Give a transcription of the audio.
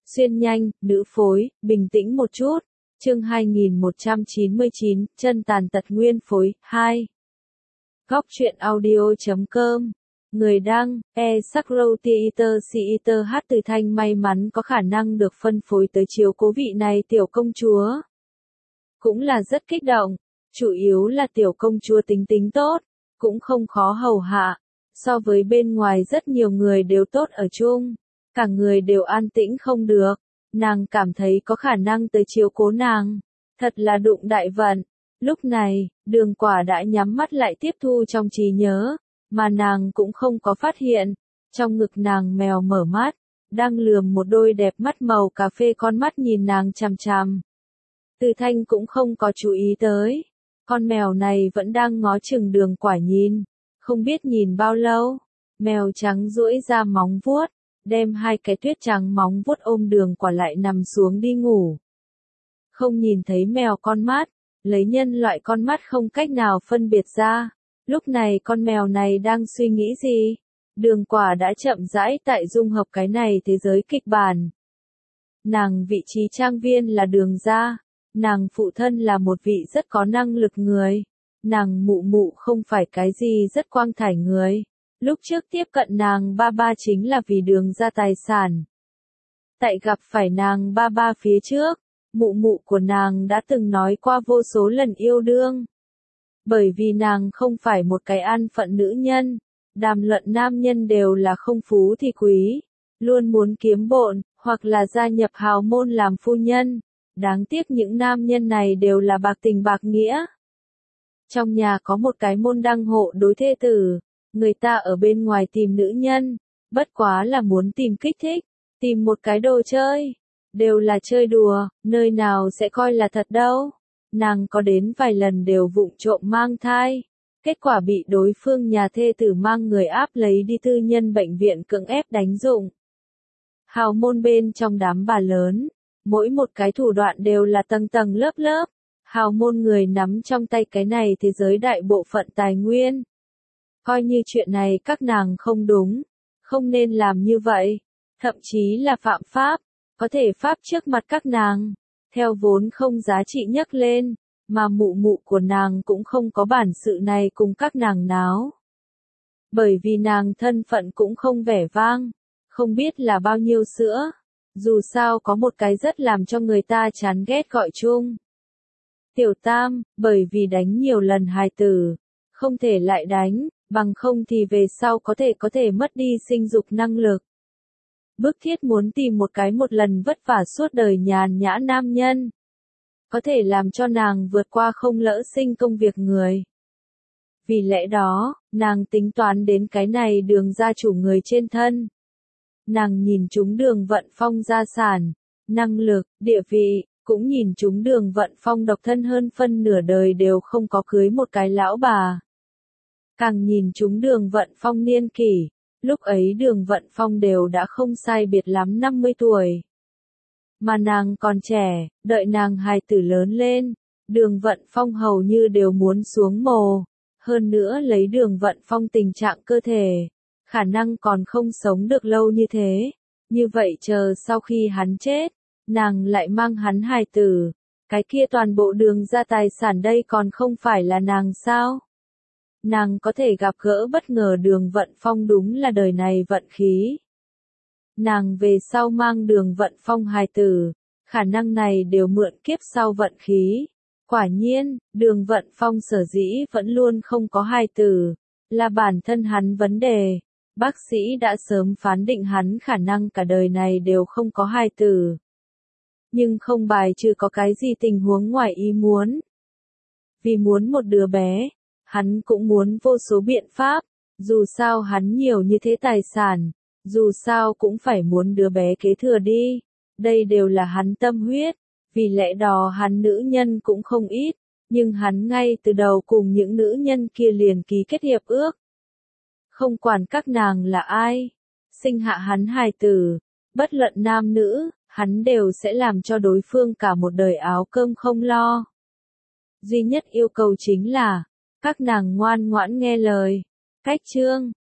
Xuyên nhanh, nữ phối, bình tĩnh một chút. Chương 2199, chân tàn tật nguyên phối, 2. Góc truyện audio.com. Người đăng, E-Sakro Theater hát Từ Thanh may mắn có khả năng được phân phối tới chiếu cố vị này tiểu công chúa. Cũng là rất kích động, chủ yếu là tiểu công chúa tính tính tốt, cũng không khó hầu hạ, so với bên ngoài rất nhiều người đều tốt ở chung, cả người đều an tĩnh không được, nàng cảm thấy có khả năng tới chiếu cố nàng, thật là đụng đại vận. Lúc này, Đường Quả đã nhắm mắt lại tiếp thu trong trí nhớ, mà nàng cũng không có phát hiện, trong ngực nàng mèo mở mắt, đang lườm một đôi đẹp mắt màu cà phê con mắt nhìn nàng chằm chằm. Từ Thanh cũng không có chú ý tới, con mèo này vẫn đang ngó chừng Đường Quả nhìn, không biết nhìn bao lâu, mèo trắng duỗi ra móng vuốt, đem hai cái tuyết trắng móng vuốt ôm Đường Quả lại nằm xuống đi ngủ. Không nhìn thấy mèo con mắt, lấy nhân loại con mắt không cách nào phân biệt ra, lúc này con mèo này đang suy nghĩ gì? Đường Quả đã chậm rãi tại dung hợp cái này thế giới kịch bản. Nàng vị trí trang viên là Đường gia, nàng phụ thân là một vị rất có năng lực người, nàng mụ mụ không phải cái gì rất quang thải người. Lúc trước tiếp cận nàng ba ba chính là vì Đường gia tài sản. Tại gặp phải nàng ba ba phía trước, mụ mụ của nàng đã từng nói qua vô số lần yêu đương. Bởi vì nàng không phải một cái an phận nữ nhân, đàm luận nam nhân đều là không phú thì quý, luôn muốn kiếm bộn, hoặc là gia nhập hào môn làm phu nhân. Đáng tiếc những nam nhân này đều là bạc tình bạc nghĩa. Trong nhà có một cái môn đăng hộ đối thê tử, người ta ở bên ngoài tìm nữ nhân, bất quá là muốn tìm kích thích, tìm một cái đồ chơi. Đều là chơi đùa, nơi nào sẽ coi là thật đâu. Nàng có đến vài lần đều vụng trộm mang thai. Kết quả bị đối phương nhà thê tử mang người áp lấy đi tư nhân bệnh viện cưỡng ép đánh dụng. Hào môn bên trong đám bà lớn, mỗi một cái thủ đoạn đều là tầng tầng lớp lớp. Hào môn người nắm trong tay cái này thế giới đại bộ phận tài nguyên. Coi như chuyện này các nàng không đúng, không nên làm như vậy, thậm chí là phạm pháp. Có thể pháp trước mặt các nàng, theo vốn không giá trị nhấc lên, mà mụ mụ của nàng cũng không có bản sự này cùng các nàng náo. Bởi vì nàng thân phận cũng không vẻ vang, không biết là bao nhiêu sữa, dù sao có một cái rất làm cho người ta chán ghét gọi chung. Tiểu Tam, bởi vì đánh nhiều lần hài tử, không thể lại đánh, bằng không thì về sau có thể mất đi sinh dục năng lực. Bức thiết muốn tìm một cái một lần vất vả suốt đời nhàn nhã nam nhân. Có thể làm cho nàng vượt qua không lỡ sinh công việc người. Vì lẽ đó, nàng tính toán đến cái này Đường gia chủ người trên thân. Nàng nhìn chúng Đường Vận Phong gia sản, năng lực, địa vị, cũng nhìn chúng Đường Vận Phong độc thân hơn phân nửa đời đều không có cưới một cái lão bà. Càng nhìn chúng Đường Vận Phong niên kỷ. Lúc ấy Đường Vận Phong đều đã không sai biệt lắm 50 tuổi. Mà nàng còn trẻ, đợi nàng hài tử lớn lên, Đường Vận Phong hầu như đều muốn xuống mồ. Hơn nữa lấy Đường Vận Phong tình trạng cơ thể, khả năng còn không sống được lâu như thế. Như vậy chờ sau khi hắn chết, nàng lại mang hắn hài tử. Cái kia toàn bộ Đường gia tài sản đây còn không phải là nàng sao? Nàng có thể gặp gỡ bất ngờ Đường Vận Phong đúng là đời này vận khí. Nàng về sau mang Đường Vận Phong hài tử, khả năng này đều mượn kiếp sau vận khí. Quả nhiên, Đường Vận Phong sở dĩ vẫn luôn không có hài tử, là bản thân hắn vấn đề. Bác sĩ đã sớm phán định hắn khả năng cả đời này đều không có hài tử. Nhưng không bài trừ có cái gì tình huống ngoài ý muốn. Vì muốn một đứa bé, hắn cũng muốn vô số biện pháp, dù sao hắn nhiều như thế tài sản, dù sao cũng phải muốn đứa bé kế thừa đi, đây đều là hắn tâm huyết, vì lẽ đó hắn nữ nhân cũng không ít, nhưng hắn ngay từ đầu cùng những nữ nhân kia liền ký kết hiệp ước. Không quản các nàng là ai, sinh hạ hắn hài tử, bất luận nam nữ, hắn đều sẽ làm cho đối phương cả một đời áo cơm không lo. Duy nhất yêu cầu chính là các nàng ngoan ngoãn nghe lời. Cách chương